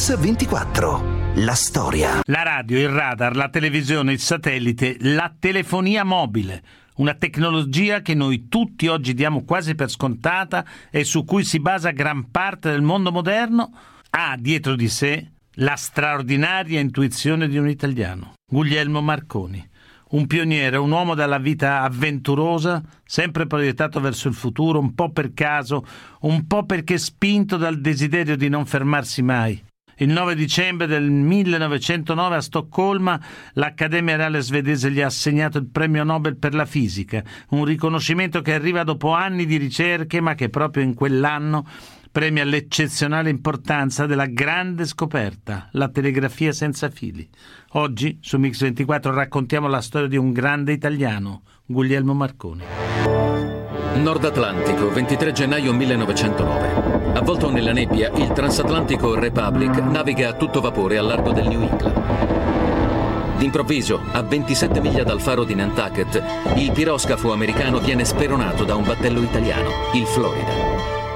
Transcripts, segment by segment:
Mix 24. La storia. La radio, il radar, la televisione, il satellite, la telefonia mobile. Una tecnologia che noi tutti oggi diamo quasi per scontata e su cui si basa gran parte del mondo moderno, ha dietro di sé la straordinaria intuizione di un italiano, Guglielmo Marconi. Un pioniere, un uomo dalla vita avventurosa, sempre proiettato verso il futuro, un po' per caso, un po' perché spinto dal desiderio di non fermarsi mai. Il 9 dicembre del 1909 a Stoccolma l'Accademia Reale Svedese gli ha assegnato il premio Nobel per la fisica, un riconoscimento che arriva dopo anni di ricerche ma che proprio in quell'anno premia l'eccezionale importanza della grande scoperta, la telegrafia senza fili. Oggi su Mix 24 raccontiamo la storia di un grande italiano, Guglielmo Marconi. Nord Atlantico, 23 gennaio 1909. Avvolto nella nebbia, il transatlantico Republic naviga a tutto vapore al largo del New England. D'improvviso, a 27 miglia dal faro di Nantucket, il piroscafo americano viene speronato da un battello italiano, il Florida.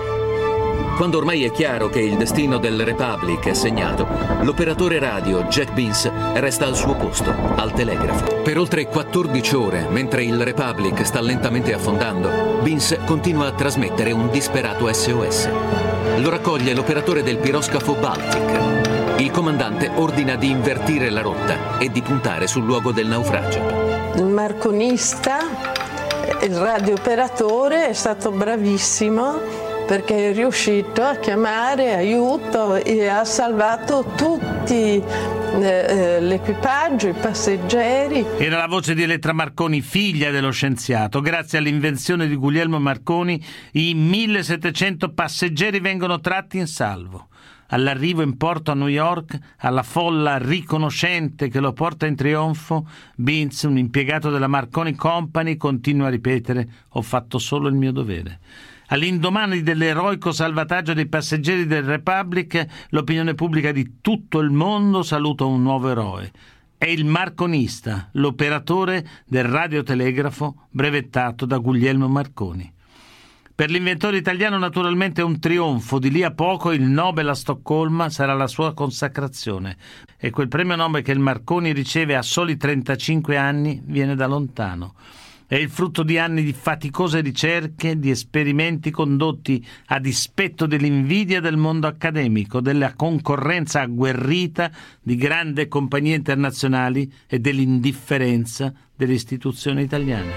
Quando ormai è chiaro che il destino del Republic è segnato, l'operatore radio Jack Binns resta al suo posto, al telegrafo. Per oltre 14 ore, mentre il Republic sta lentamente affondando, Binns continua a trasmettere un disperato SOS. Lo raccoglie l'operatore del piroscafo Baltic. Il comandante ordina di invertire la rotta e di puntare sul luogo del naufragio. Il marconista, il radiooperatore, è stato bravissimo perché è riuscito a chiamare aiuto e ha salvato tutti l'equipaggio, i passeggeri. Era la voce di Elettra Marconi, figlia dello scienziato. Grazie all'invenzione di Guglielmo Marconi, i 1700 passeggeri vengono tratti in salvo. All'arrivo in porto a New York, alla folla riconoscente che lo porta in trionfo, Binns, un impiegato della Marconi Company, continua a ripetere: ho fatto solo il mio dovere. All'indomani dell'eroico salvataggio dei passeggeri del Republic, l'opinione pubblica di tutto il mondo saluta un nuovo eroe. È il marconista, l'operatore del radiotelegrafo brevettato da Guglielmo Marconi. Per l'inventore italiano naturalmente è un trionfo. Di lì a poco il Nobel a Stoccolma sarà la sua consacrazione. E quel premio Nobel che il Marconi riceve a soli 35 anni viene da lontano. È il frutto di anni di faticose ricerche, di esperimenti condotti a dispetto dell'invidia del mondo accademico, della concorrenza agguerrita di grandi compagnie internazionali e dell'indifferenza delle istituzioni italiane.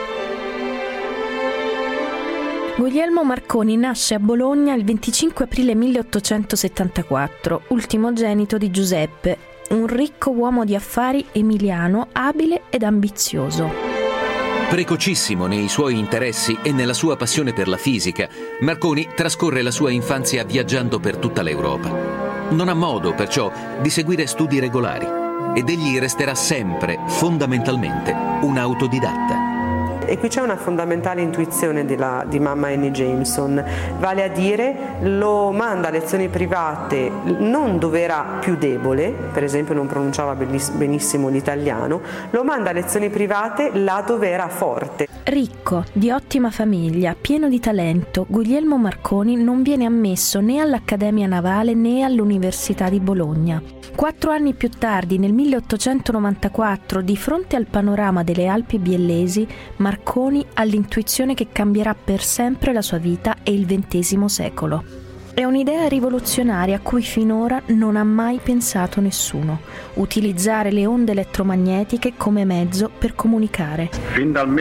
Guglielmo Marconi nasce a Bologna il 25 aprile 1874, ultimogenito di Giuseppe, un ricco uomo di affari emiliano, abile ed ambizioso. Precocissimo nei suoi interessi e nella sua passione per la fisica, Marconi trascorre la sua infanzia viaggiando per tutta l'Europa. Non ha modo, perciò, di seguire studi regolari ed egli resterà sempre, fondamentalmente, un autodidatta. E qui c'è una fondamentale intuizione di mamma Annie Jameson, vale a dire lo manda a lezioni private non dove era più debole, per esempio non pronunciava benissimo l'italiano, lo manda a lezioni private là dove era forte. Ricco, di ottima famiglia, pieno di talento, Guglielmo Marconi non viene ammesso né all'Accademia Navale né all'Università di Bologna. 4 anni più tardi, nel 1894, di fronte al panorama delle Alpi biellesi, Marconi ha l'intuizione che cambierà per sempre la sua vita e il XX secolo. È un'idea rivoluzionaria a cui finora non ha mai pensato nessuno: utilizzare le onde elettromagnetiche come mezzo per comunicare. Fin dal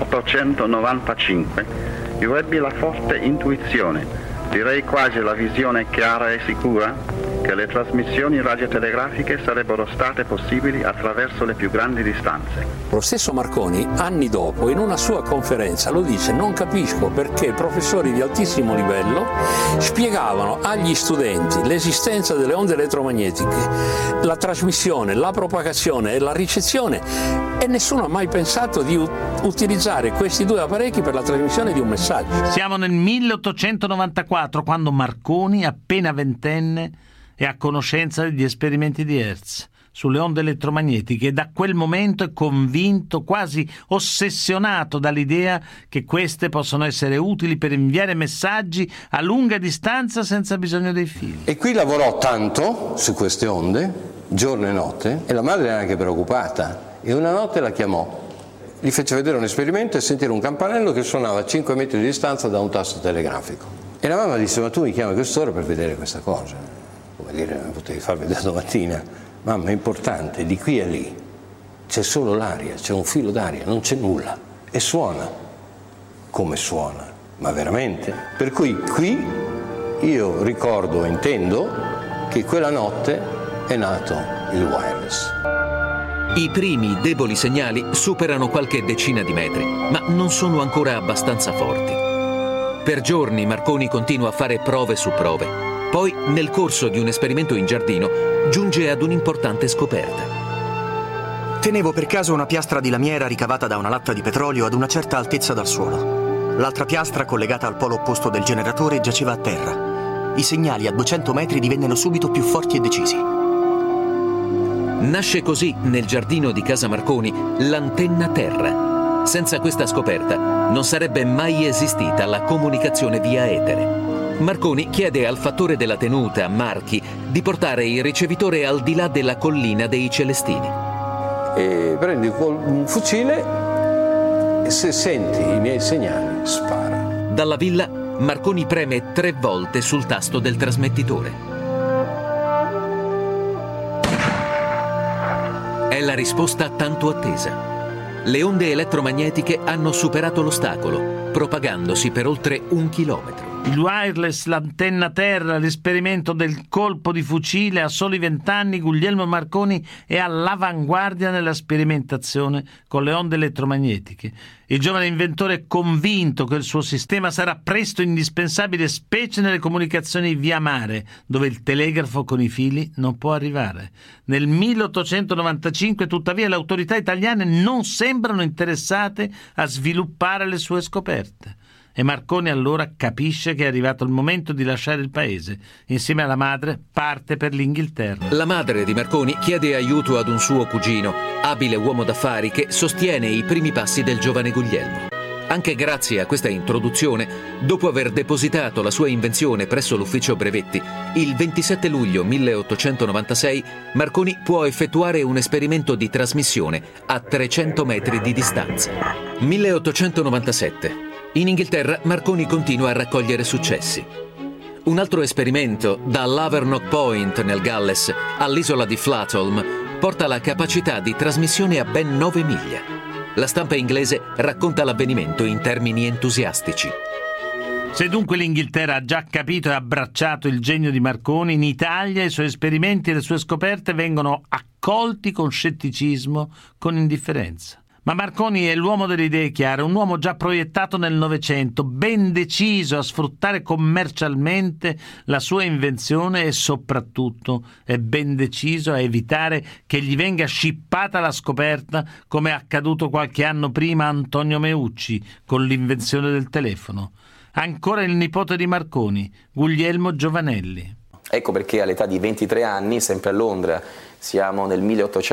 1895 io ebbi la forte intuizione, direi quasi la visione chiara e sicura, che le trasmissioni radiotelegrafiche sarebbero state possibili attraverso le più grandi distanze. Lo stesso Marconi, anni dopo, in una sua conferenza lo dice: non capisco perché professori di altissimo livello spiegavano agli studenti l'esistenza delle onde elettromagnetiche, la trasmissione, la propagazione e la ricezione, e nessuno ha mai pensato di utilizzare questi due apparecchi per la trasmissione di un messaggio. Siamo nel 1894, quando Marconi, appena ventenne, è a conoscenza degli esperimenti di Hertz. sulle onde elettromagnetiche e da quel momento è convinto, quasi ossessionato dall'idea che queste possono essere utili per inviare messaggi a lunga distanza senza bisogno dei fili. E qui lavorò tanto su queste onde, giorno e notte, e la madre era anche preoccupata, e una notte la chiamò, gli fece vedere un esperimento e sentire un campanello che suonava a 5 metri di distanza da un tasto telegrafico. E la mamma disse: ma tu mi chiami a quest'ora per vedere questa cosa? Come dire, me potevi far vedere domattina. Mamma, è importante, di qui a lì c'è solo l'aria, c'è un filo d'aria, non c'è nulla, e suona. Come suona? Ma veramente? Per cui qui io ricordo e intendo che quella notte è nato il wireless. I primi deboli segnali superano qualche decina di metri, ma non sono ancora abbastanza forti. Per giorni Marconi continua a fare prove su prove. Poi, nel corso di un esperimento in giardino, giunge ad un'importante scoperta. Tenevo per caso una piastra di lamiera ricavata da una latta di petrolio ad una certa altezza dal suolo. L'altra piastra, collegata al polo opposto del generatore, giaceva a terra. I segnali a 200 metri divennero subito più forti e decisi. Nasce così, nel giardino di casa Marconi, l'antenna terra. Senza questa scoperta non sarebbe mai esistita la comunicazione via etere. Marconi chiede al fattore della tenuta, Marchi, di portare il ricevitore al di là della collina dei Celestini. E prendi un fucile e se senti i miei segnali, spara. Dalla villa, Marconi preme 3 volte sul tasto del trasmettitore. È la risposta tanto attesa. Le onde elettromagnetiche hanno superato l'ostacolo, propagandosi per oltre 1 chilometro. Il wireless, l'antenna terra, l'esperimento del colpo di fucile. A soli 20 anni Guglielmo Marconi è all'avanguardia nella sperimentazione con le onde elettromagnetiche. Il giovane inventore è convinto che il suo sistema sarà presto indispensabile, specie nelle comunicazioni via mare, dove il telegrafo con i fili non può arrivare. Nel 1895, tuttavia, le autorità italiane non sembrano interessate a sviluppare le sue scoperte. E Marconi allora capisce che è arrivato il momento di lasciare il paese. Insieme alla madre parte per l'Inghilterra. La madre di Marconi chiede aiuto ad un suo cugino, abile uomo d'affari che sostiene i primi passi del giovane Guglielmo. Anche grazie a questa introduzione, dopo aver depositato la sua invenzione presso l'ufficio brevetti, il 27 luglio 1896 Marconi può effettuare un esperimento di trasmissione a 300 metri di distanza. 1897. In Inghilterra Marconi continua a raccogliere successi. Un altro esperimento, da Lavernock Point nel Galles all'isola di Flatholm, porta la capacità di trasmissione a ben 9 miglia. La stampa inglese racconta l'avvenimento in termini entusiastici. Se dunque l'Inghilterra ha già capito e abbracciato il genio di Marconi, in Italia i suoi esperimenti e le sue scoperte vengono accolti con scetticismo, con indifferenza. Ma Marconi è l'uomo delle idee chiare, un uomo già proiettato nel Novecento, ben deciso a sfruttare commercialmente la sua invenzione e soprattutto è ben deciso a evitare che gli venga scippata la scoperta, come è accaduto qualche anno prima a Antonio Meucci con l'invenzione del telefono. Ancora il nipote di Marconi, Guglielmo Giovanelli. Ecco perché all'età di 23 anni, sempre a Londra, siamo nel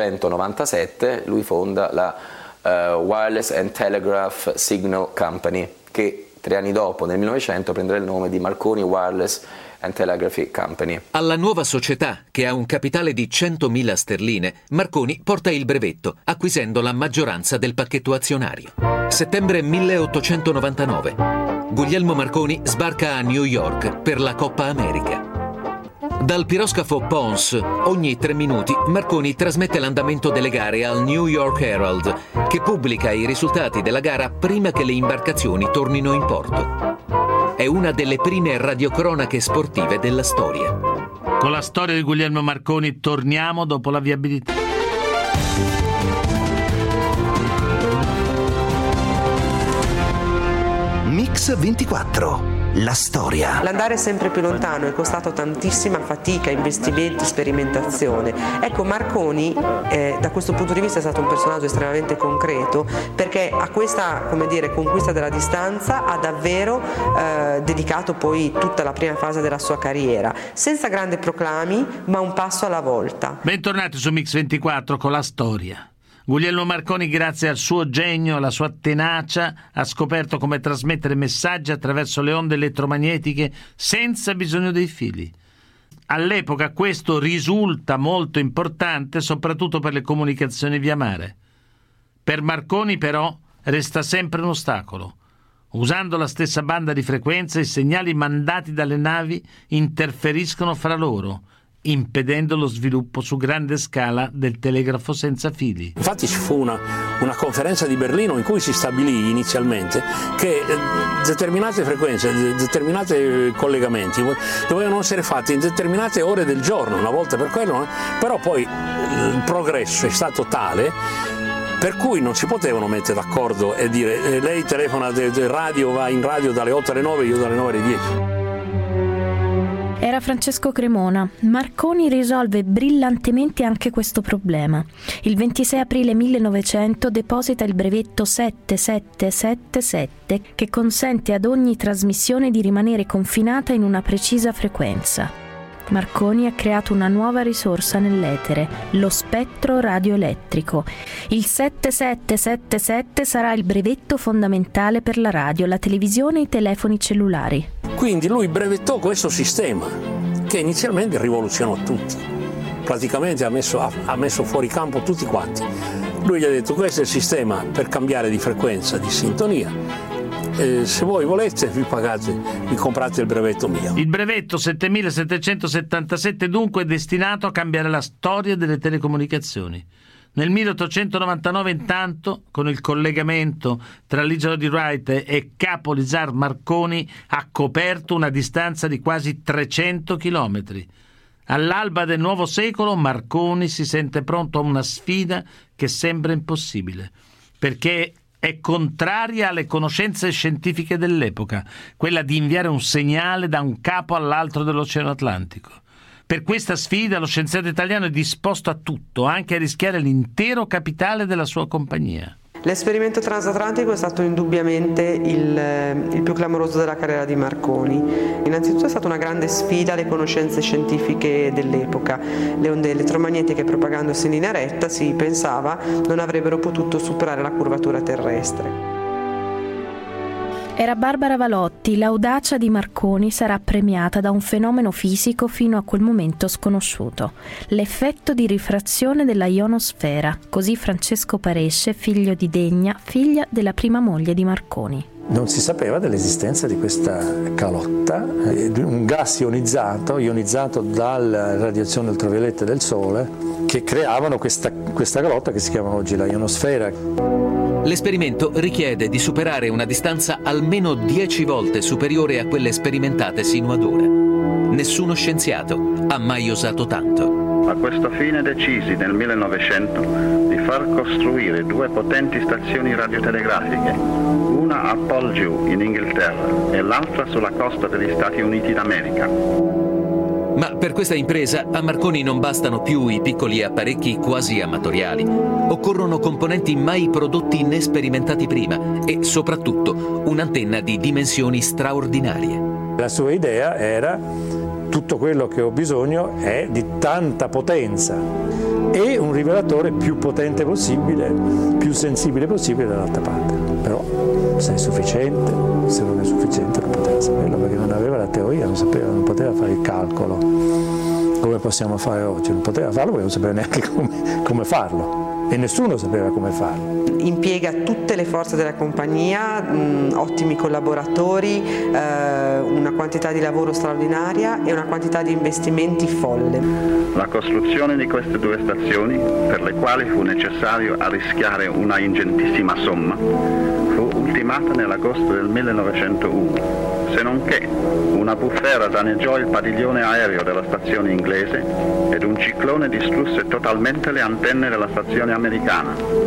1897, lui fonda la Wireless and Telegraph Signal Company, che 3 anni dopo, nel 1900, prenderà il nome di Marconi Wireless and Telegraphy Company. Alla nuova società, che ha un capitale di 100.000 sterline, Marconi porta il brevetto, acquisendo la maggioranza del pacchetto azionario. Settembre 1899. Guglielmo Marconi sbarca a New York per la Coppa America. Dal piroscafo Pons, ogni 3 minuti, Marconi trasmette l'andamento delle gare al New York Herald, che pubblica i risultati della gara prima che le imbarcazioni tornino in porto. È una delle prime radiocronache sportive della storia. Con la storia di Guglielmo Marconi torniamo dopo la viabilità. Mix 24 la storia. L'andare sempre più lontano è costato tantissima fatica, investimenti, sperimentazione. Ecco, Marconi da questo punto di vista è stato un personaggio estremamente concreto, perché a questa, come dire, conquista della distanza ha davvero dedicato poi tutta la prima fase della sua carriera, senza grandi proclami, ma un passo alla volta. Bentornati su Mix24 con la storia. Guglielmo Marconi, grazie al suo genio, alla sua tenacia, ha scoperto come trasmettere messaggi attraverso le onde elettromagnetiche senza bisogno dei fili. All'epoca questo risulta molto importante, soprattutto per le comunicazioni via mare. Per Marconi però resta sempre un ostacolo. Usando la stessa banda di frequenza, i segnali mandati dalle navi interferiscono fra loro, impedendo lo sviluppo su grande scala del telegrafo senza fili. Infatti ci fu una conferenza di Berlino in cui si stabilì inizialmente che determinate frequenze, determinati collegamenti dovevano essere fatti in determinate ore del giorno, una volta per quello, però poi il progresso è stato tale per cui non si potevano mettere d'accordo e dire lei telefona del radio, va in radio dalle 8 alle 9, io dalle 9 alle 10. Era Francesco Cremona. Marconi risolve brillantemente anche questo problema. Il 26 aprile 1900 deposita il brevetto 7777 che consente ad ogni trasmissione di rimanere confinata in una precisa frequenza. Marconi ha creato una nuova risorsa nell'etere, lo spettro radioelettrico. Il 7777 sarà il brevetto fondamentale per la radio, la televisione e i telefoni cellulari. Quindi lui brevettò questo sistema che inizialmente rivoluzionò tutti. Praticamente ha messo fuori campo tutti quanti. Lui gli ha detto: questo è il sistema per cambiare di frequenza, di sintonia. Se voi volete vi comprate il brevetto mio. Il brevetto 7777 dunque è destinato a cambiare la storia delle telecomunicazioni. Nel 1899 intanto, con il collegamento tra l'isola di Wright e Capo Lizard, Marconi ha coperto una distanza di quasi 300 chilometri. All'alba del nuovo secolo Marconi si sente pronto a una sfida che sembra impossibile, perché è contraria alle conoscenze scientifiche dell'epoca, quella di inviare un segnale da un capo all'altro dell'Oceano Atlantico. Per questa sfida lo scienziato italiano è disposto a tutto, anche a rischiare l'intero capitale della sua compagnia. L'esperimento transatlantico è stato indubbiamente il più clamoroso della carriera di Marconi. Innanzitutto è stata una grande sfida alle conoscenze scientifiche dell'epoca. Le onde elettromagnetiche propagandosi in linea retta, si pensava, non avrebbero potuto superare la curvatura terrestre. Era Barbara Valotti, l'audacia di Marconi sarà premiata da un fenomeno fisico fino a quel momento sconosciuto, l'effetto di rifrazione della ionosfera, così Francesco Paresce, figlio di Degna, figlia della prima moglie di Marconi. Non si sapeva dell'esistenza di questa calotta, un gas ionizzato dalla radiazione ultravioletta del Sole, che creavano questa calotta che si chiama oggi la ionosfera. L'esperimento richiede di superare una distanza almeno 10 volte superiore a quelle sperimentate sino ad ora. Nessuno scienziato ha mai osato tanto. A questo fine decisi nel 1900 di far costruire 2 potenti stazioni radiotelegrafiche, una a Poldhu in Inghilterra e l'altra sulla costa degli Stati Uniti d'America. Ma per questa impresa a Marconi non bastano più i piccoli apparecchi quasi amatoriali. Occorrono componenti mai prodotti né sperimentati prima e soprattutto un'antenna di dimensioni straordinarie. La sua idea era: tutto quello che ho bisogno è di tanta potenza e un rivelatore più potente possibile, più sensibile possibile dall'altra parte. Però se è sufficiente, se non è sufficiente non poteva saperlo, perché non aveva la teoria, non poteva fare il calcolo come possiamo fare oggi, non poteva farlo perché non sapeva neanche come farlo e nessuno sapeva come farlo. Impiega tutte le forze della compagnia, ottimi collaboratori, una quantità di lavoro straordinaria e una quantità di investimenti folle. La costruzione di queste 2 stazioni, per le quali fu necessario arrischiare una ingentissima somma, fu ultimata nell'agosto del 1901, se non che una bufera danneggiò il padiglione aereo della stazione inglese ed un ciclone distrusse totalmente le antenne della stazione americana.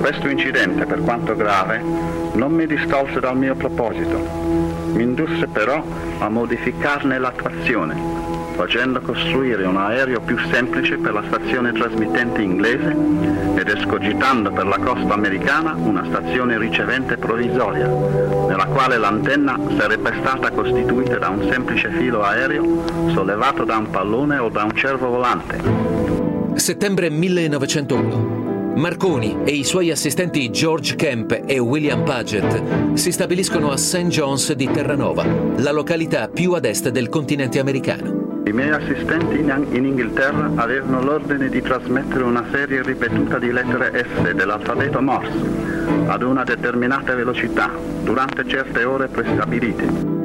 Questo incidente, per quanto grave, non mi distolse dal mio proposito. Mi indusse però a modificarne l'attuazione, facendo costruire un aereo più semplice per la stazione trasmittente inglese ed escogitando per la costa americana una stazione ricevente provvisoria, nella quale l'antenna sarebbe stata costituita da un semplice filo aereo sollevato da un pallone o da un cervo volante. Settembre 1901. Marconi e i suoi assistenti George Kemp e William Paget si stabiliscono a St. John's di Terranova, la località più ad est del continente americano. I miei assistenti in Inghilterra avevano l'ordine di trasmettere una serie ripetuta di lettere S dell'alfabeto Morse ad una determinata velocità durante certe ore prestabilite.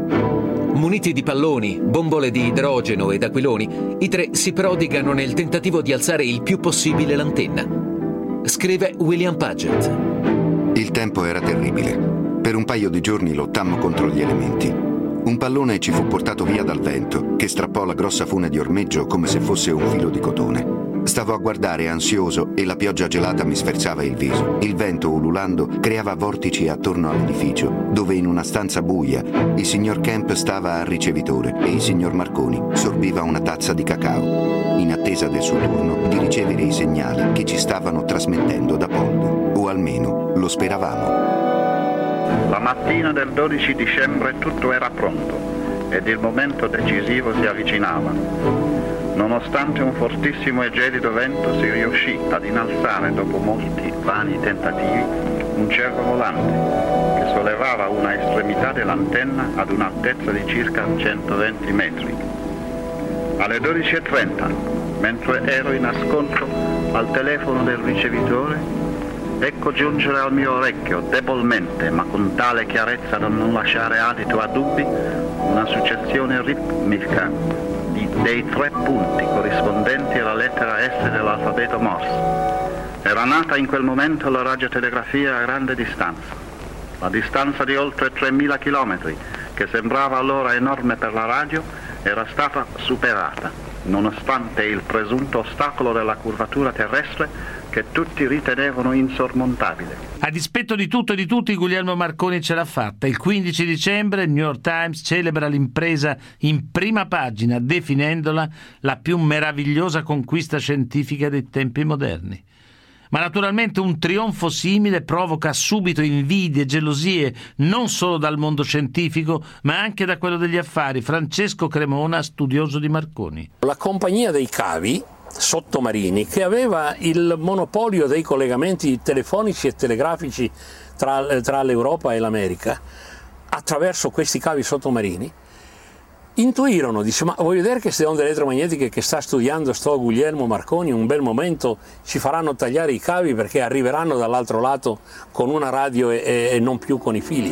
Muniti di palloni, bombole di idrogeno ed aquiloni, i tre si prodigano nel tentativo di alzare il più possibile l'antenna. Scrive William Paget. Il tempo era terribile. Per un paio di giorni lottammo contro gli elementi. Un pallone ci fu portato via dal vento, che strappò la grossa fune di ormeggio come se fosse un filo di cotone. Stavo a guardare ansioso e la pioggia gelata mi sferzava il viso. Il vento, ululando, creava vortici attorno all'edificio, dove in una stanza buia il signor Kemp stava al ricevitore e il signor Marconi sorbiva una tazza di cacao, in attesa del suo turno di ricevere i segnali che ci stavano trasmettendo da Poldhu, o almeno lo speravamo. La mattina del 12 dicembre tutto era pronto ed il momento decisivo si avvicinava. Nonostante un fortissimo e gelido vento si riuscì ad innalzare, dopo molti vani tentativi, un cervo volante che sollevava una estremità dell'antenna ad un'altezza di circa 120 metri. Alle 12:30, mentre ero in ascolto al telefono del ricevitore, ecco giungere al mio orecchio, debolmente ma con tale chiarezza da non lasciare adito a dubbi, una successione ritmica dei tre punti corrispondenti alla lettera S dell'alfabeto Morse. Era nata in quel momento la radiotelegrafia a grande distanza. La distanza di oltre 3.000 chilometri, che sembrava allora enorme per la radio, era stata superata, nonostante il presunto ostacolo della curvatura terrestre che tutti ritenevano insormontabile. A dispetto di tutto e di tutti, Guglielmo Marconi ce l'ha fatta. Il 15 dicembre il New York Times celebra l'impresa in prima pagina, definendola la più meravigliosa conquista scientifica dei tempi moderni. Ma naturalmente un trionfo simile provoca subito invidie e gelosie non solo dal mondo scientifico, ma anche da quello degli affari. Francesco Cremona, studioso di Marconi. La compagnia dei cavi sottomarini, che aveva il monopolio dei collegamenti telefonici e telegrafici tra l'Europa e l'America, attraverso questi cavi sottomarini, intuirono, dice: ma vuoi vedere che queste onde elettromagnetiche che sta studiando sto Guglielmo Marconi, un bel momento ci faranno tagliare i cavi perché arriveranno dall'altro lato con una radio e non più con i fili.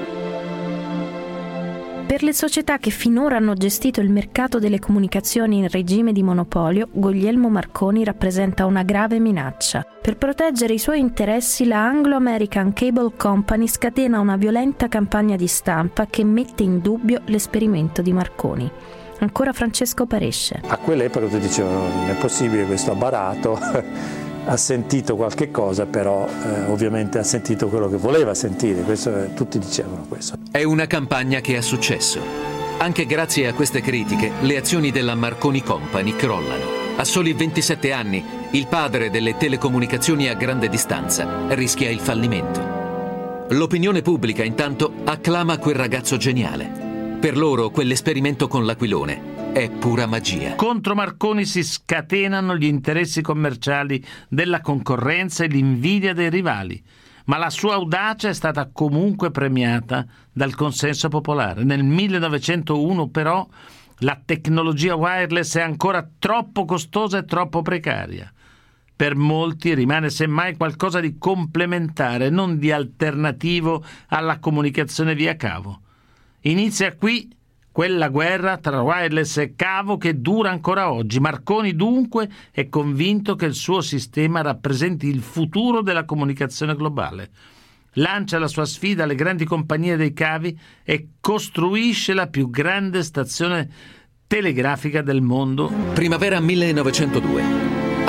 Per le società che finora hanno gestito il mercato delle comunicazioni in regime di monopolio, Guglielmo Marconi rappresenta una grave minaccia. Per proteggere i suoi interessi, la Anglo-American Cable Company scatena una violenta campagna di stampa che mette in dubbio l'esperimento di Marconi. Ancora Francesco Paresce. A quell'epoca tutti dicevano: non è possibile, questo ha barato. Ha sentito qualche cosa, però ovviamente ha sentito quello che voleva sentire, tutti dicevano questo. È una campagna che ha successo. Anche grazie a queste critiche, le azioni della Marconi Company crollano. A soli 27 anni, il padre delle telecomunicazioni a grande distanza rischia il fallimento. L'opinione pubblica, intanto, acclama quel ragazzo geniale. Per loro, quell'esperimento con l'aquilone è pura magia. Contro Marconi si scatenano gli interessi commerciali della concorrenza e l'invidia dei rivali, ma la sua audacia è stata comunque premiata dal consenso popolare. Nel 1901 però la tecnologia wireless è ancora troppo costosa e troppo precaria. Per molti rimane semmai qualcosa di complementare, non di alternativo alla comunicazione via cavo. Inizia qui quella guerra tra wireless e cavo che dura ancora oggi. Marconi dunque è convinto che il suo sistema rappresenti il futuro della comunicazione globale. Lancia la sua sfida alle grandi compagnie dei cavi e costruisce la più grande stazione telegrafica del mondo. Primavera 1902.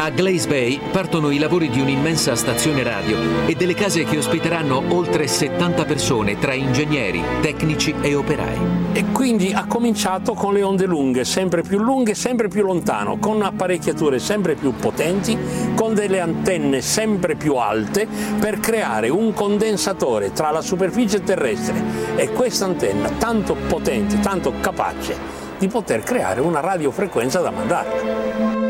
A Glace Bay partono i lavori di un'immensa stazione radio e delle case che ospiteranno oltre 70 persone tra ingegneri, tecnici e operai. E quindi ha cominciato con le onde lunghe, sempre più lontano, con apparecchiature sempre più potenti, con delle antenne sempre più alte per creare un condensatore tra la superficie terrestre e questa antenna tanto potente, tanto capace di poter creare una radiofrequenza da mandare.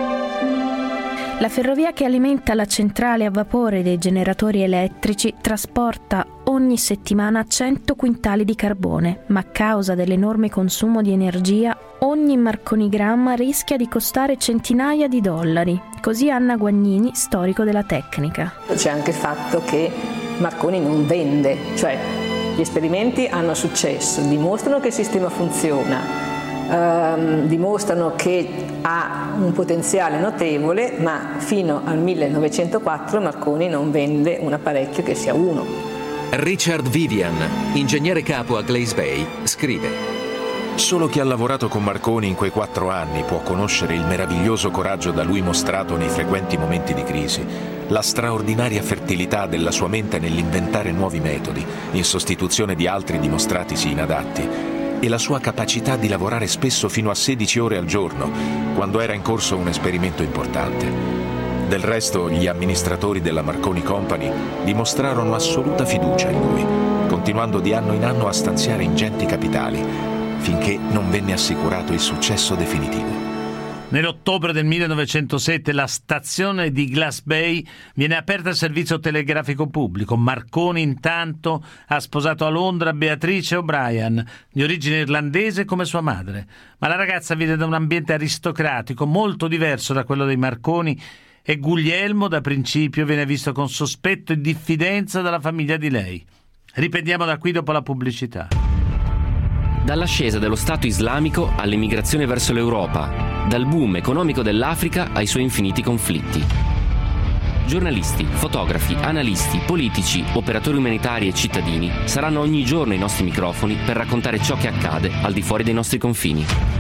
La ferrovia che alimenta la centrale a vapore dei generatori elettrici trasporta ogni settimana 100 quintali di carbone, ma a causa dell'enorme consumo di energia ogni marconigramma rischia di costare centinaia di dollari. Così Anna Guagnini, storico della tecnica. C'è anche il fatto che Marconi non vende, cioè gli esperimenti hanno successo, dimostrano che il sistema funziona, dimostrano che ha un potenziale notevole, ma fino al 1904 Marconi non vende un apparecchio che sia uno. Richard Vivian, ingegnere capo a Glace Bay, scrive: Solo chi ha lavorato con Marconi in quei 4 anni può conoscere il meraviglioso coraggio da lui mostrato nei frequenti momenti di crisi, la straordinaria fertilità della sua mente nell'inventare nuovi metodi, in sostituzione di altri dimostratisi inadatti, e la sua capacità di lavorare spesso fino a 16 ore al giorno, quando era in corso un esperimento importante. Del resto, gli amministratori della Marconi Company dimostrarono assoluta fiducia in lui, continuando di anno in anno a stanziare ingenti capitali, finché non venne assicurato il successo definitivo. Nell'ottobre del 1907 la stazione di Glace Bay viene aperta al servizio telegrafico pubblico. Marconi intanto ha sposato a Londra Beatrice O'Brien, di origine irlandese come sua madre, ma la ragazza viene da un ambiente aristocratico molto diverso da quello dei Marconi e Guglielmo da principio viene visto con sospetto e diffidenza dalla famiglia di lei. Riprendiamo da qui dopo la pubblicità. Dall'ascesa dello Stato islamico all'emigrazione verso l'Europa, dal boom economico dell'Africa ai suoi infiniti conflitti. Giornalisti, fotografi, analisti, politici, operatori umanitari e cittadini saranno ogni giorno ai nostri microfoni per raccontare ciò che accade al di fuori dei nostri confini.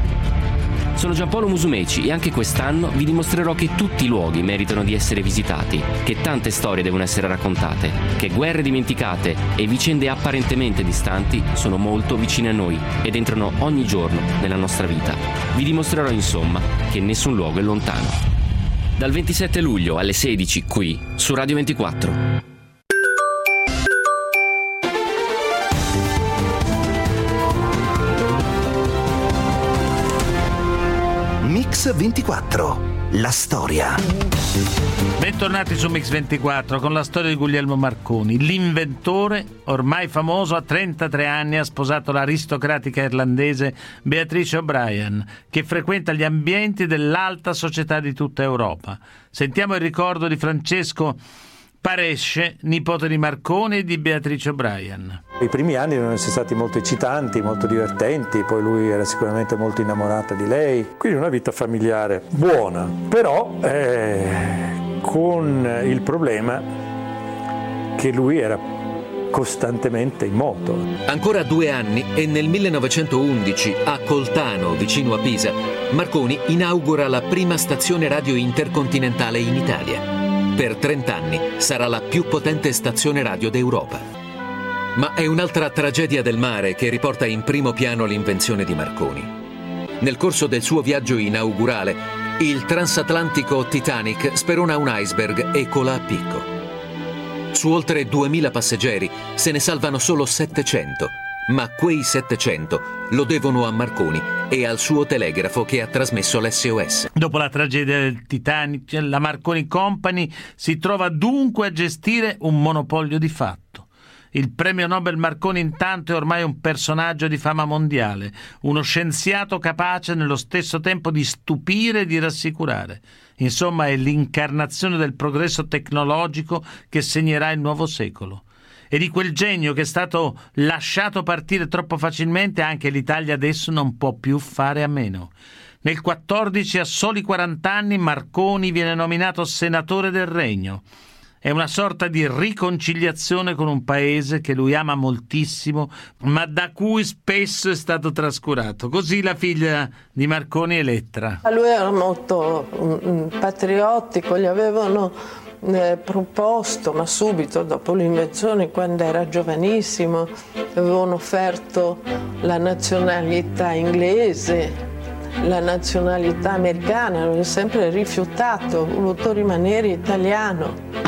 Sono Giampaolo Musumeci e anche quest'anno vi dimostrerò che tutti i luoghi meritano di essere visitati, che tante storie devono essere raccontate, che guerre dimenticate e vicende apparentemente distanti sono molto vicine a noi ed entrano ogni giorno nella nostra vita. Vi dimostrerò insomma che nessun luogo è lontano. Dal 27 luglio alle 16 qui su Radio 24. Mix 24, la storia. Bentornati su Mix 24 con la storia di Guglielmo Marconi. L'inventore, ormai famoso, a 33 anni ha sposato l'aristocratica irlandese Beatrice O'Brien, che frequenta gli ambienti dell'alta società di tutta Europa. Sentiamo il ricordo di Francesco Paresce, nipote di Marconi e di Beatrice O'Brien. I primi anni erano stati molto eccitanti, molto divertenti, poi lui era sicuramente molto innamorato di lei, quindi una vita familiare buona, però con il problema che lui era costantemente in moto. Ancora 2 anni e nel 1911 a Coltano, vicino a Pisa, Marconi inaugura la prima stazione radio intercontinentale in Italia. Per 30 anni sarà la più potente stazione radio d'Europa. Ma è un'altra tragedia del mare che riporta in primo piano l'invenzione di Marconi. Nel corso del suo viaggio inaugurale, il transatlantico Titanic sperona un iceberg e cola a picco. Su oltre 2000 passeggeri se ne salvano solo 700, ma quei 700 lo devono a Marconi e al suo telegrafo che ha trasmesso l'SOS. Dopo la tragedia del Titanic, la Marconi Company si trova dunque a gestire un monopolio di fatto. Il premio Nobel Marconi intanto è ormai un personaggio di fama mondiale, uno scienziato capace nello stesso tempo di stupire e di rassicurare. Insomma, è l'incarnazione del progresso tecnologico che segnerà il nuovo secolo. E di quel genio che è stato lasciato partire troppo facilmente anche l'Italia adesso non può più fare a meno. Nel 14, a soli 40 anni, Marconi viene nominato senatore del Regno. È una sorta di riconciliazione con un paese che lui ama moltissimo, ma da cui spesso è stato trascurato. Così la figlia di Marconi, Elettra. Lui era molto patriottico, gli avevano proposto, ma subito dopo l'invenzione, quando era giovanissimo, avevano offerto la nazionalità inglese, la nazionalità americana, aveva sempre rifiutato, ha voluto rimanere italiano.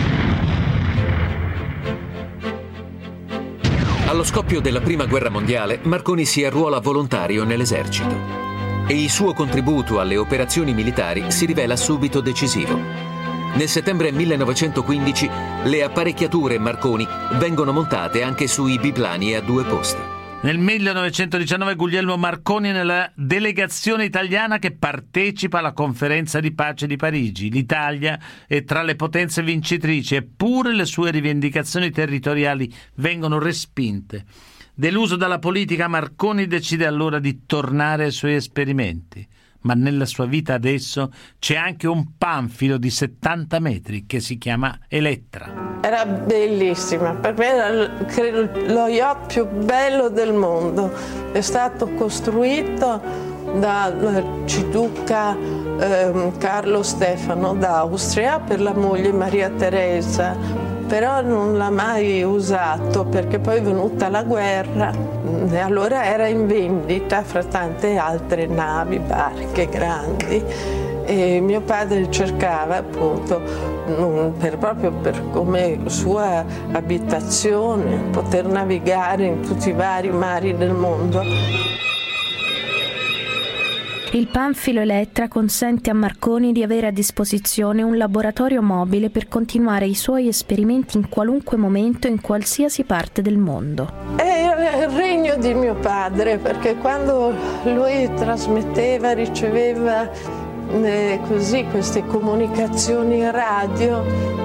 Allo scoppio della Prima Guerra Mondiale, Marconi si arruola volontario nell'esercito e il suo contributo alle operazioni militari si rivela subito decisivo. Nel settembre 1915 le apparecchiature Marconi vengono montate anche sui biplani a 2 posti. Nel 1919 Guglielmo Marconi è nella delegazione italiana che partecipa alla conferenza di pace di Parigi. L'Italia è tra le potenze vincitrici, eppure le sue rivendicazioni territoriali vengono respinte. Deluso dalla politica, Marconi decide allora di tornare ai suoi esperimenti. Ma nella sua vita adesso c'è anche un panfilo di 70 metri che si chiama Elettra. Era bellissima, per me era credo lo yacht più bello del mondo. È stato costruito dall'arciduca Carlo Stefano d'Austria per la moglie Maria Teresa, però non l'ha mai usato perché poi è venuta la guerra e allora era in vendita fra tante altre navi, barche grandi, e mio padre cercava appunto proprio per come sua abitazione poter navigare in tutti i vari mari del mondo. Il panfilo Elettra consente a Marconi di avere a disposizione un laboratorio mobile per continuare i suoi esperimenti in qualunque momento in qualsiasi parte del mondo. È il regno di mio padre, perché quando lui trasmetteva, riceveva così queste comunicazioni radio,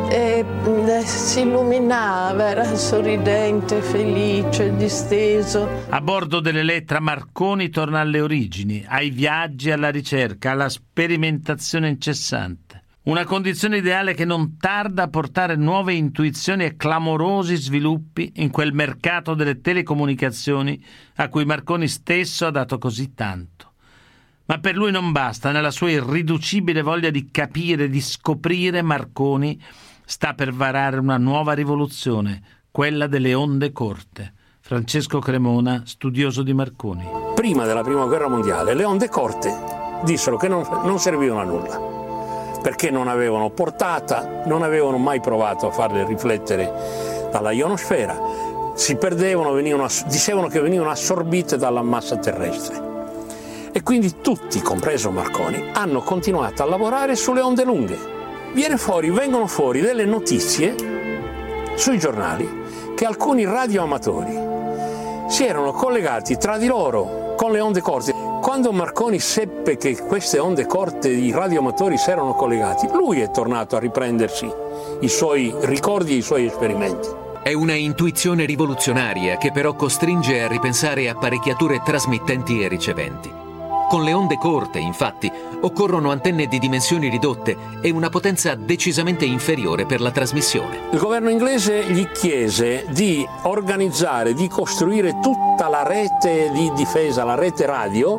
si illuminava, era sorridente, felice, disteso. A bordo dell'Elettra Marconi torna alle origini, ai viaggi, alla ricerca, alla sperimentazione incessante. Una condizione ideale che non tarda a portare nuove intuizioni e clamorosi sviluppi in quel mercato delle telecomunicazioni a cui Marconi stesso ha dato così tanto. Ma per lui non basta, nella sua irriducibile voglia di capire, di scoprire, Marconi sta per varare una nuova rivoluzione, quella delle onde corte. Francesco Cremona, studioso di Marconi. Prima della Prima Guerra Mondiale le onde corte dissero che non servivano a nulla, perché non avevano portata, non avevano mai provato a farle riflettere dalla ionosfera, si perdevano, dicevano che venivano assorbite dalla massa terrestre. E quindi tutti, compreso Marconi, hanno continuato a lavorare sulle onde lunghe. Vengono fuori delle notizie sui giornali che alcuni radioamatori si erano collegati tra di loro con le onde corte. Quando Marconi seppe che queste onde corte i radioamatori si erano collegati, lui è tornato a riprendersi i suoi ricordi e i suoi esperimenti. È una intuizione rivoluzionaria che però costringe a ripensare apparecchiature trasmittenti e riceventi. Con le onde corte, infatti, occorrono antenne di dimensioni ridotte e una potenza decisamente inferiore per la trasmissione. Il governo inglese gli chiese di organizzare, di costruire tutta la rete di difesa, la rete radio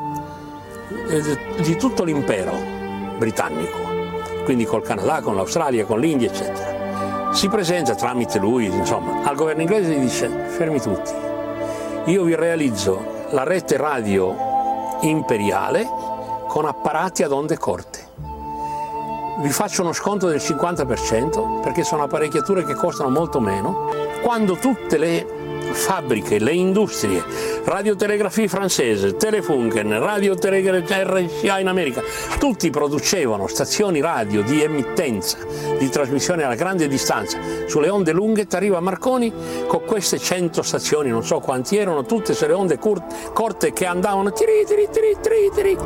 di tutto l'impero britannico, quindi col Canada, con l'Australia, con l'India, eccetera. Si presenta tramite lui, insomma, al governo inglese e gli dice: fermi tutti, io vi realizzo la rete radio imperiale con apparati ad onde corte. Vi faccio uno sconto del 50% perché sono apparecchiature che costano molto meno. Quando tutte le fabbriche, le industrie, radiotelegrafia francese, Telefunken, radiotelegrafia RCA in America, tutti producevano stazioni radio di emittenza, di trasmissione alla grande distanza sulle onde lunghe, arriva Marconi con queste 100 stazioni, non so quanti erano, tutte sulle onde corte che andavano tiri tiri tiri tiri tiri.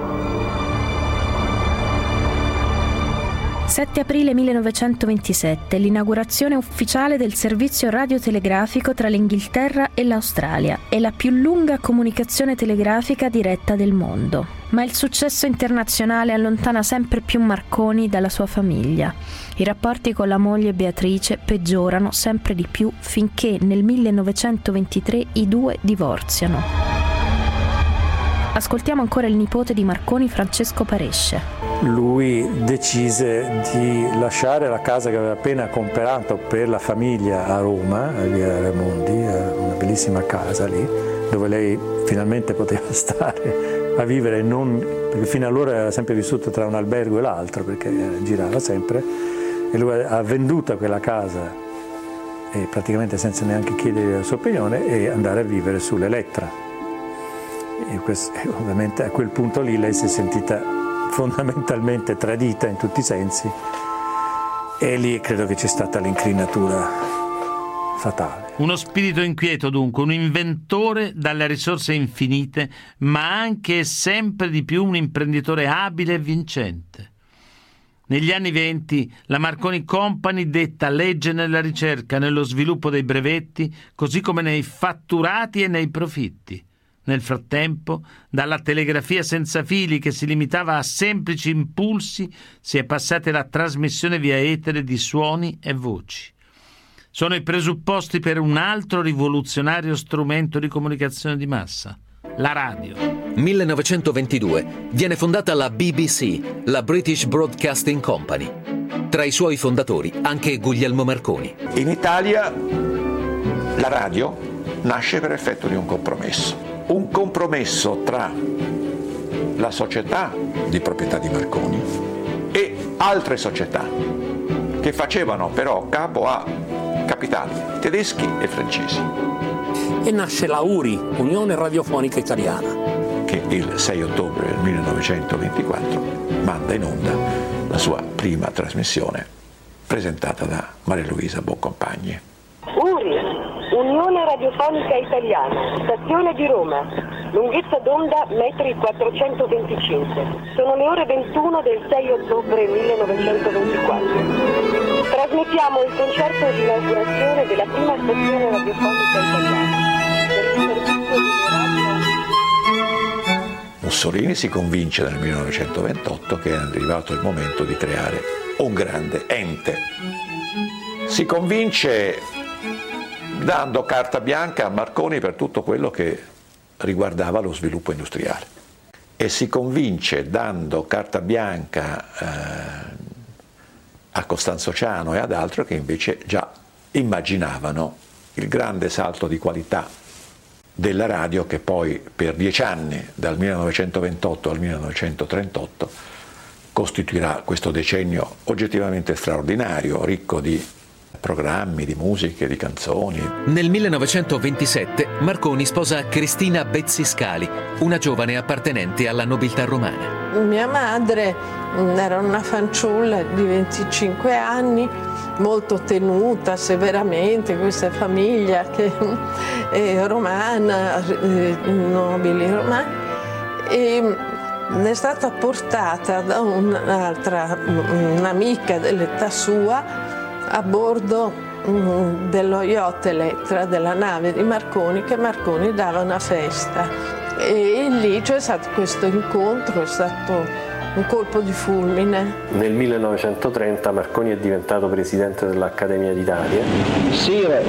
7 aprile 1927, l'inaugurazione ufficiale del servizio radiotelegrafico tra l'Inghilterra e l'Australia. È la più lunga comunicazione telegrafica diretta del mondo. Ma il successo internazionale allontana sempre più Marconi dalla sua famiglia. I rapporti con la moglie Beatrice peggiorano sempre di più finché nel 1923 i due divorziano. Ascoltiamo ancora il nipote di Marconi, Francesco Paresce. Lui decise di lasciare la casa che aveva appena comprato per la famiglia a Roma, a via Raimondi, una bellissima casa lì, dove lei finalmente poteva stare a vivere, perché fino allora era sempre vissuto tra un albergo e l'altro, perché girava sempre, e lui ha venduto quella casa e praticamente senza neanche chiedere la sua opinione e andare a vivere sull'Elettra. E ovviamente a quel punto lì lei si è sentita fondamentalmente tradita in tutti i sensi, e lì credo che c'è stata l'incrinatura fatale. Uno spirito inquieto dunque, un inventore dalle risorse infinite, ma anche e sempre di più un imprenditore abile e vincente. Negli anni '20 la Marconi Company detta legge nella ricerca, nello sviluppo dei brevetti, così come nei fatturati e nei profitti. Nel frattempo, dalla telegrafia senza fili che si limitava a semplici impulsi, si è passati alla trasmissione via etere di suoni e voci. Sono i presupposti per un altro rivoluzionario strumento di comunicazione di massa, la radio. 1922 viene fondata la BBC, la British Broadcasting Company. Tra i suoi fondatori anche Guglielmo Marconi. In Italia la radio nasce per effetto di un compromesso tra la società di proprietà di Marconi e altre società che facevano però capo a capitali tedeschi e francesi. E nasce la URI, Unione Radiofonica Italiana, che il 6 ottobre del 1924 manda in onda la sua prima trasmissione, presentata da Maria Luisa Boncompagni. URI, Unione Radiofonica Italiana, stazione di Roma, lunghezza d'onda metri 425. Sono le ore 21 del 6 ottobre 1924. Trasmettiamo il concerto di inaugurazione della prima stazione radiofonica italiana. Mussolini si convince nel 1928 che è arrivato il momento di creare un grande ente. Si convince dando carta bianca a Marconi per tutto quello che riguardava lo sviluppo industriale, e si convince dando carta bianca a Costanzo Ciano e ad altri che invece già immaginavano il grande salto di qualità della radio che poi per 10 anni, dal 1928 al 1938, costituirà questo decennio oggettivamente straordinario, ricco di programmi, di musiche, di canzoni. Nel 1927 Marconi sposa Cristina Bezziscali, una giovane appartenente alla nobiltà romana. Mia madre era una fanciulla di 25 anni, molto tenuta severamente, questa famiglia che è romana, nobili romani, e è stata portata da un'amica dell'età sua a bordo dello yacht Elettra, della nave di Marconi, che Marconi dava una festa, e lì c'è stato questo incontro, è stato un colpo di fulmine. Nel 1930 Marconi è diventato presidente dell'Accademia d'Italia. Sire,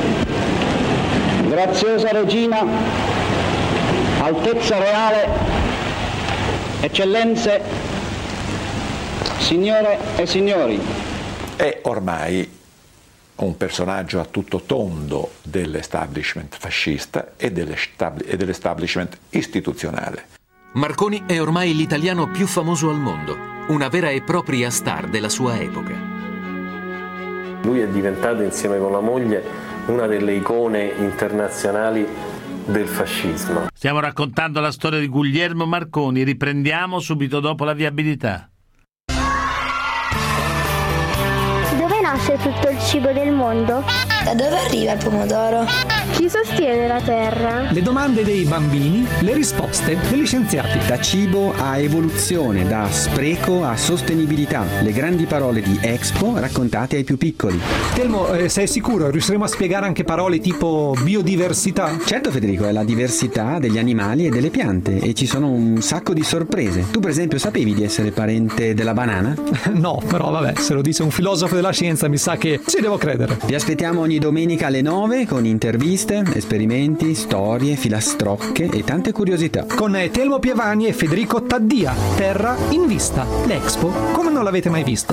graziosa regina, altezza reale, eccellenze, signore e signori. È ormai un personaggio a tutto tondo dell'establishment fascista e dell'establishment istituzionale. Marconi è ormai l'italiano più famoso al mondo, una vera e propria star della sua epoca. Lui è diventato, insieme con la moglie, una delle icone internazionali del fascismo. Stiamo raccontando la storia di Guglielmo Marconi, riprendiamo subito dopo la viabilità. Dove nasce tutto il cibo del mondo? Da dove arriva il pomodoro? Chi sostiene la Terra? Le domande dei bambini, le risposte degli scienziati. Da cibo a evoluzione, da spreco a sostenibilità. Le grandi parole di Expo raccontate ai più piccoli. Telmo, sei sicuro? Riusciremo a spiegare anche parole tipo biodiversità? Certo Federico, è la diversità degli animali e delle piante e ci sono un sacco di sorprese. Tu per esempio sapevi di essere parente della banana? No, però vabbè, se lo dice un filosofo della scienza mi sa che ci devo credere. Vi aspettiamo ogni domenica alle 9 con interviste, esperimenti, storie, filastrocche e tante curiosità. Con Telmo Pievani e Federico Taddia. Terra in vista. L'Expo come non l'avete mai visto.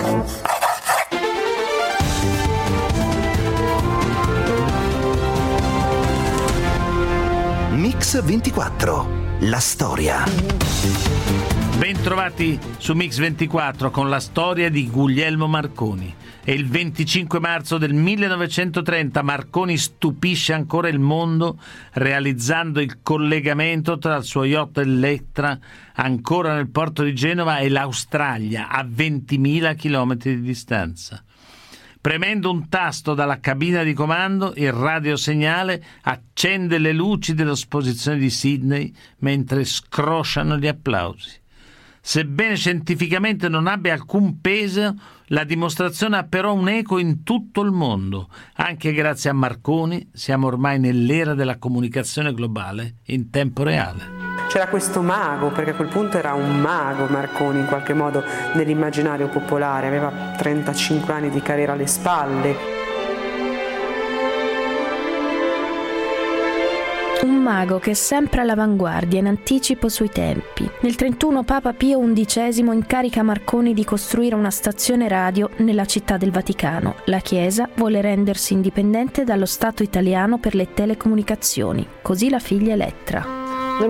Mix 24. La storia. Bentrovati su Mix 24 con la storia di Guglielmo Marconi. È il 25 marzo del 1930. Marconi stupisce ancora il mondo realizzando il collegamento tra il suo yacht Elettra, ancora nel porto di Genova, e l'Australia, a 20.000 chilometri di distanza. Premendo un tasto dalla cabina di comando, il radiosegnale accende le luci dell'esposizione di Sydney mentre scrosciano gli applausi. Sebbene scientificamente non abbia alcun peso, la dimostrazione ha però un eco in tutto il mondo. Anche grazie a Marconi siamo ormai nell'era della comunicazione globale in tempo reale. C'era questo mago, perché a quel punto era un mago Marconi in qualche modo nell'immaginario popolare, aveva 35 anni di carriera alle spalle. Un mago che è sempre all'avanguardia, in anticipo sui tempi. Nel 1931 Papa Pio XI incarica Marconi di costruire una stazione radio nella città del Vaticano. La Chiesa vuole rendersi indipendente dallo Stato italiano per le telecomunicazioni, così la figlia Elettra. Nel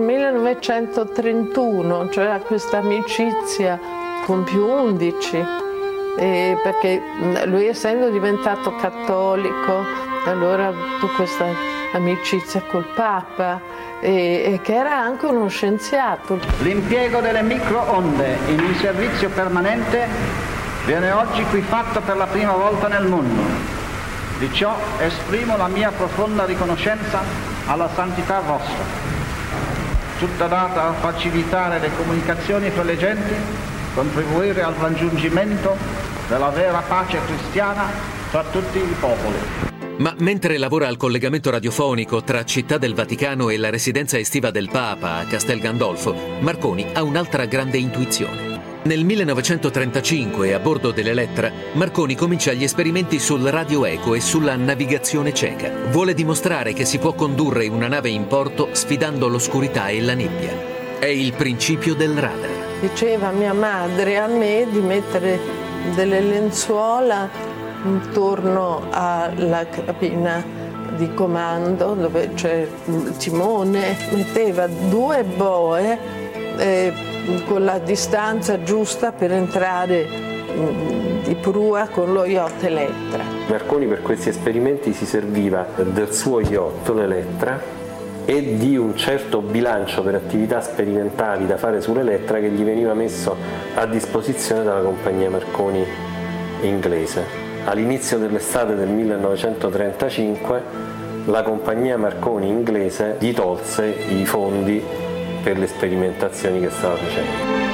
1931 c'era questa amicizia con Pio XI, perché lui essendo diventato cattolico, allora ha avuto questa amicizia col Papa e che era anche uno scienziato. L'impiego delle microonde in un servizio permanente viene oggi qui fatto per la prima volta nel mondo. Di ciò esprimo la mia profonda riconoscenza alla santità vostra, tutta data a facilitare le comunicazioni fra le genti, contribuire al raggiungimento della vera pace cristiana tra tutti i popoli. Ma mentre lavora al collegamento radiofonico tra Città del Vaticano e la residenza estiva del Papa a Castel Gandolfo, Marconi ha un'altra grande intuizione. Nel 1935, a bordo dell'Elettra, Marconi comincia gli esperimenti sul radioeco e sulla navigazione cieca. Vuole dimostrare che si può condurre una nave in porto sfidando l'oscurità e la nebbia. È il principio del radar. Diceva mia madre a me di mettere delle lenzuola intorno alla cabina di comando dove c'è il timone, metteva 2 boe con la distanza giusta per entrare di prua con lo yacht Elettra. Marconi per questi esperimenti si serviva del suo yacht, l'Elettra, e di un certo bilancio per attività sperimentali da fare sull'Elettra che gli veniva messo a disposizione dalla compagnia Marconi inglese. All'inizio dell'estate del 1935 la compagnia Marconi inglese gli tolse i fondi per le sperimentazioni che stava facendo.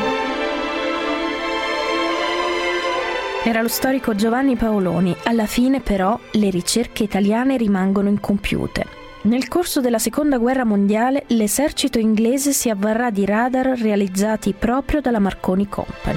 Era lo storico Giovanni Paoloni. Alla fine però le ricerche italiane rimangono incompiute. Nel corso della Seconda Guerra Mondiale l'esercito inglese si avvarrà di radar realizzati proprio dalla Marconi Company.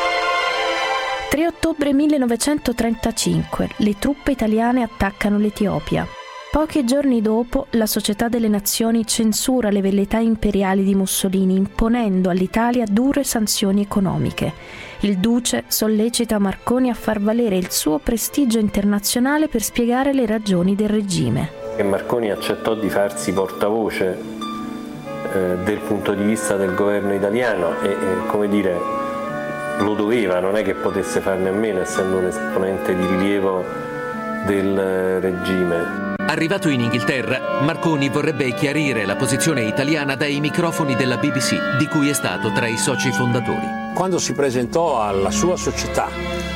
3 ottobre 1935 le truppe italiane attaccano l'Etiopia. Pochi giorni dopo la Società delle Nazioni censura le velleità imperiali di Mussolini, imponendo all'Italia dure sanzioni economiche. Il duce sollecita Marconi a far valere il suo prestigio internazionale per spiegare le ragioni del regime. Marconi accettò di farsi portavoce del punto di vista del governo italiano e come dire, lo doveva, non è che potesse farne a meno essendo un esponente di rilievo del regime. Arrivato in Inghilterra, Marconi vorrebbe chiarire la posizione italiana dai microfoni della BBC, di cui è stato tra i soci fondatori. Quando si presentò alla sua società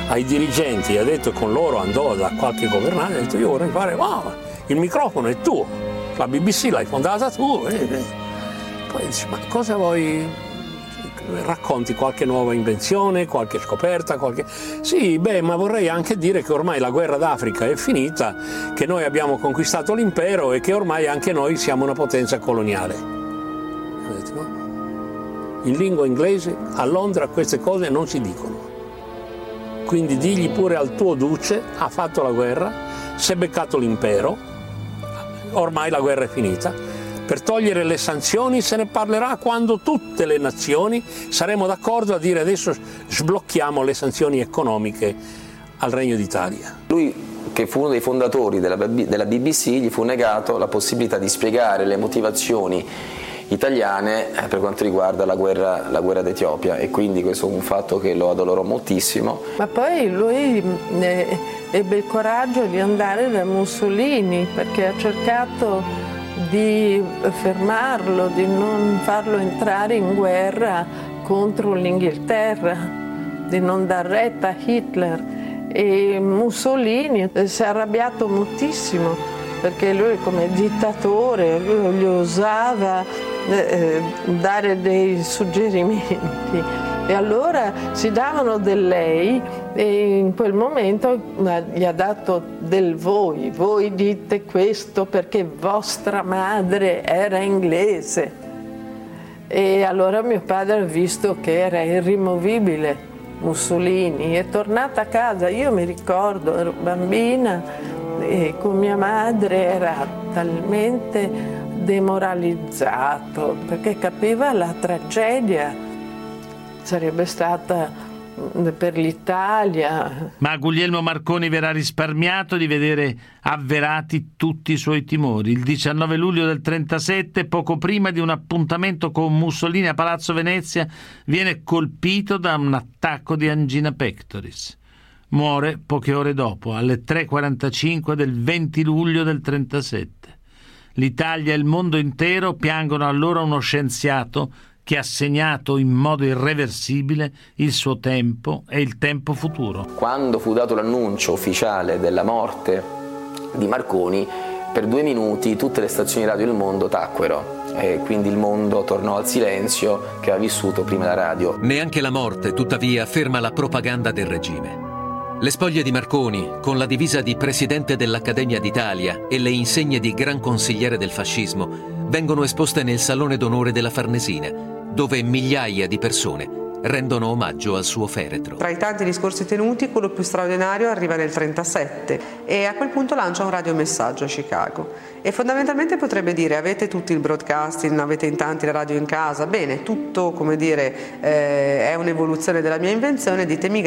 ai dirigenti, ha detto, con loro andò da qualche governante, ha detto io vorrei fare, il microfono è tuo, la BBC l'hai fondata tu. Poi dici, ma cosa vuoi? Racconti qualche nuova invenzione, qualche scoperta, Sì, ma vorrei anche dire che ormai la guerra d'Africa è finita, che noi abbiamo conquistato l'impero e che ormai anche noi siamo una potenza coloniale. Ho detto, no? In lingua inglese a Londra queste cose non si dicono. Quindi digli pure al tuo duce, ha fatto la guerra, si è beccato l'impero, ormai la guerra è finita. Per togliere le sanzioni se ne parlerà quando tutte le nazioni saremo d'accordo a dire adesso sblocchiamo le sanzioni economiche al Regno d'Italia. Lui, che fu uno dei fondatori della BBC, gli fu negato la possibilità di spiegare le motivazioni italiane per quanto riguarda la guerra d'Etiopia, e quindi questo è un fatto che lo addolorò moltissimo. Ma poi lui ebbe il coraggio di andare da Mussolini, perché ha cercato di fermarlo, di non farlo entrare in guerra contro l'Inghilterra, di non dar retta a Hitler. E Mussolini si è arrabbiato moltissimo, perché lui come dittatore gli osava dare dei suggerimenti, e allora si davano del lei, e in quel momento gli ha dato del voi dite questo perché vostra madre era inglese. E allora mio padre ha visto che era irrimovibile Mussolini, è tornata a casa. Io mi ricordo, ero bambina e con mia madre era talmente demoralizzato, perché capiva la tragedia sarebbe stata per l'Italia. Ma Guglielmo Marconi verrà risparmiato di vedere avverati tutti i suoi timori. Il 19 luglio del 1937, poco prima di un appuntamento con Mussolini a Palazzo Venezia, viene colpito da un attacco di angina pectoris. Muore poche ore dopo, alle 3:45 del 20 luglio del 1937. L'Italia e il mondo intero piangono allora uno scienziato che ha segnato in modo irreversibile il suo tempo e il tempo futuro. Quando fu dato l'annuncio ufficiale della morte di Marconi, per 2 minuti tutte le stazioni radio del mondo tacquero, e quindi il mondo tornò al silenzio che aveva vissuto prima la radio. Neanche la morte, tuttavia, ferma la propaganda del regime. Le spoglie di Marconi, con la divisa di presidente dell'Accademia d'Italia e le insegne di gran consigliere del fascismo, vengono esposte nel Salone d'Onore della Farnesina, dove migliaia di persone rendono omaggio al suo feretro. Tra i tanti discorsi tenuti, quello più straordinario arriva nel 1937 e a quel punto lancia un radiomessaggio a Chicago. E fondamentalmente potrebbe dire: avete tutti il broadcasting, avete in tanti la radio in casa, bene, tutto, come dire, è un'evoluzione della mia invenzione, ditemi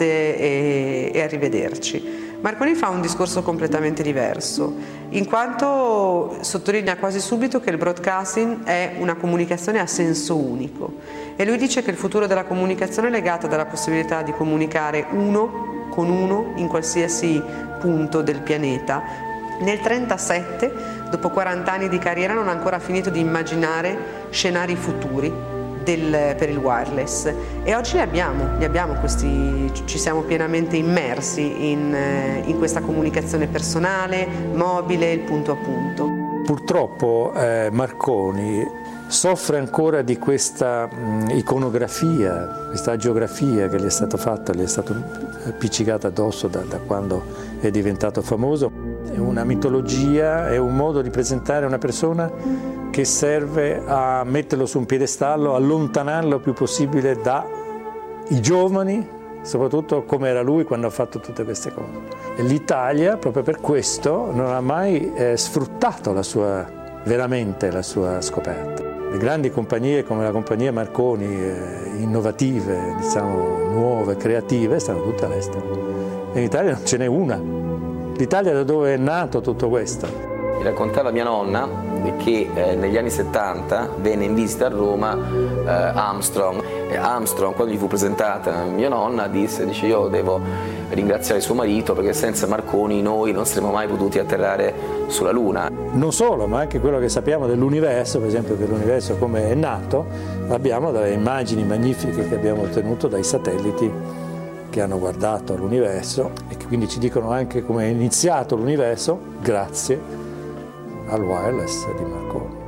grazie e arrivederci. Marconi fa un discorso completamente diverso, in quanto sottolinea quasi subito che il broadcasting è una comunicazione a senso unico, e lui dice che il futuro della comunicazione è legato dalla possibilità di comunicare uno con uno in qualsiasi punto del pianeta. Nel 1937, dopo 40 anni di carriera, non ha ancora finito di immaginare scenari futuri per il wireless, e oggi li abbiamo questi, ci siamo pienamente immersi in questa comunicazione personale, mobile, il punto a punto. Purtroppo Marconi soffre ancora di questa iconografia, questa geografia che gli è stata fatta, gli è stata appiccicata addosso da quando è diventato famoso. È una mitologia, è un modo di presentare una persona che serve a metterlo su un piedestallo, allontanarlo il più possibile dai giovani, soprattutto come era lui quando ha fatto tutte queste cose. E l'Italia, proprio per questo, non ha mai sfruttato veramente la sua scoperta. Le grandi compagnie come la compagnia Marconi, innovative, diciamo nuove, creative, stanno tutte all'estero. E in Italia non ce n'è una. L'Italia da dove è nato tutto questo? Mi raccontava mia nonna che negli anni 70 venne in visita a Roma Armstrong, e Armstrong, quando gli fu presentata mia nonna, dice io devo ringraziare suo marito perché senza Marconi noi non saremmo mai potuti atterrare sulla Luna. Non solo, ma anche quello che sappiamo dell'universo, per esempio dell'universo come è nato, l'abbiamo dalle immagini magnifiche che abbiamo ottenuto dai satelliti che hanno guardato l'universo e che quindi ci dicono anche come è iniziato l'universo grazie al wireless di Marconi.